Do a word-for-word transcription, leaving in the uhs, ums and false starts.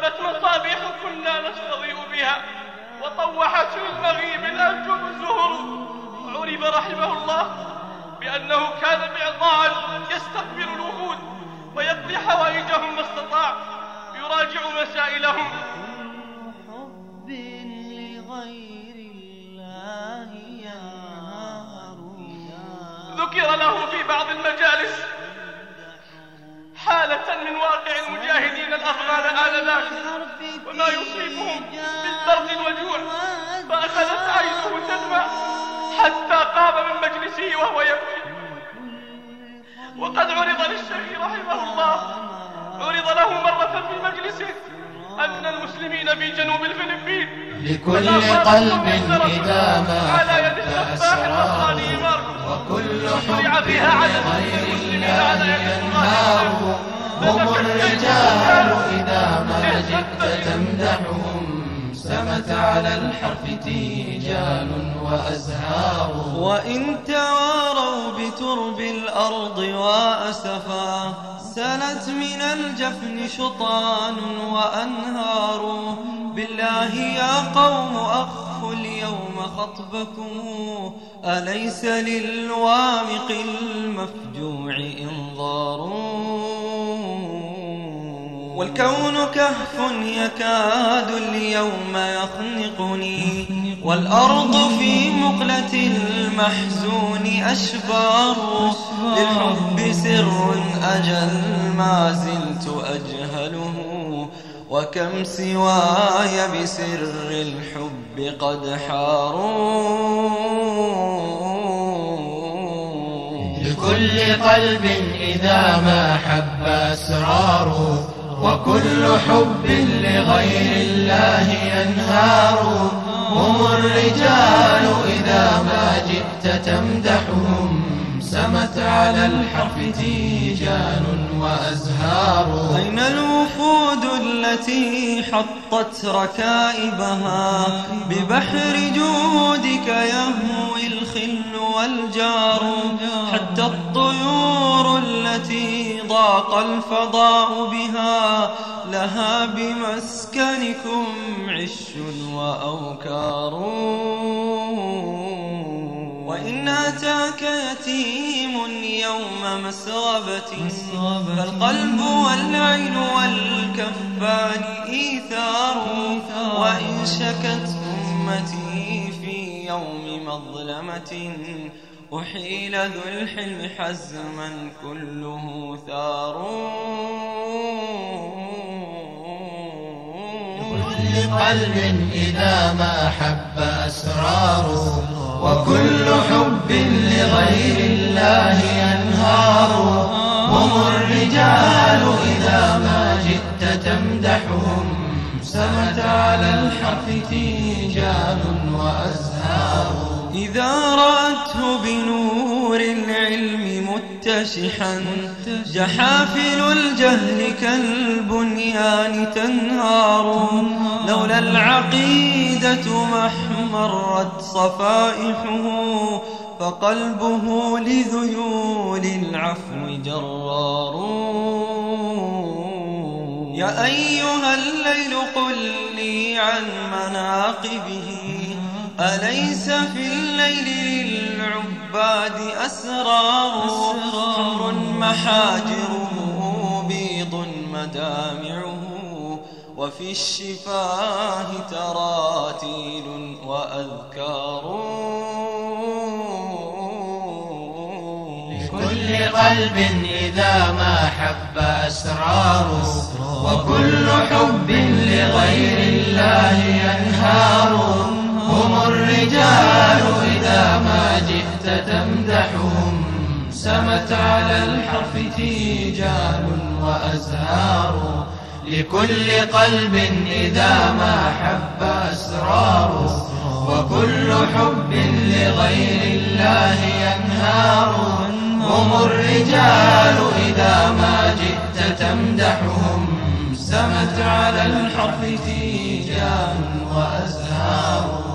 ضربت مصابيح كنا نستضيء بها، وطوحت في المغيب الأنجم الزهر. عرف رحمه الله بأنه كان معطاء يستقبل الوفود ويقضي حوائجهم ما استطاع، يراجع مسائلهم. حب لغير الله ينهار. ذكر له في بعض المجالس حالة من واقع المجاهدين الأفغان آنذاك وما يصيبهم من برد وجوع، فأخذت عينه تدمع حتى قام من مجلسه وهو يبكي. وقد عرض للشيخ رحمه الله عرض له مرة في مجلسه أن المسلمين في جنوب الفلبين لكل قلب إذا ما حب أسرار، وكل حب لغير الله ينهار. هم الرجال إذا ما جئت تمدحهم، سمت على الحرف تيجان وأزهار. وإن تواروا بترب الأرض وأسفا، سلت من الجفن شطان وأنهار. بالله يا قوم أخفوا اليوم خطبكم، أليس للوامق المفجوع إنظار. والكون كهف يكاد اليوم يخنقني، والأرض في مقلة المحزون أشبار. للحب سر أجل ما زلت أجهله، وكم سواي بسر الحب قد حاروا. لكل قلب إذا ما حب أسرار، وكل حب لغير الله ينهار. هم الرجال إذا ما جئت تمدحهم، سمت على الحرف تيجان وأزهار. أين الوفود التي حطت ركائبها، ببحر جودك يهوي الخل والجار. حتى الطيور التي ضاق الفضاء بها، لها بمسكنكم عش وأوكار. وإن أتاك يتيم يوم مسغبة، فالقلب والعين والكفان إيثار. وإن شكت أمتي في يوم مظلمة، أحيل ذو الحلم حزما كله ثار. لكل قلب إذا ما حب أسرار، وكل حب لغير الله ينهار. هم الرجال إذا ما جئت تمدحهم، سمت على الحرف تيجان وأزهار. إذا رأته بنور العلم متشحا، جحافل الجهل كالبنيان تنهار. لولا العقيدة ما احمرت صفائحه، فقلبه لذيول العفو جرار. يا أيها الليل قل لي عن مناقبه، أليس في الليل للعباد أسرار. حمر محاجره بيض مدامعه، وفي الشفاه تراتيل وأذكار. لكل قلب إذا ما حب أسرار، وكل حب لغير الله ينهار. هم الرجال إذا ما جئت تمدحهم، سمت على الحرف تيجان وأزهار. لكل قلب إذا ما حب أسرار، وكل حب لغير الله ينهار. هم الرجال إذا ما جئت تمدحهم، سمت على الحرف تيجان وأزهار.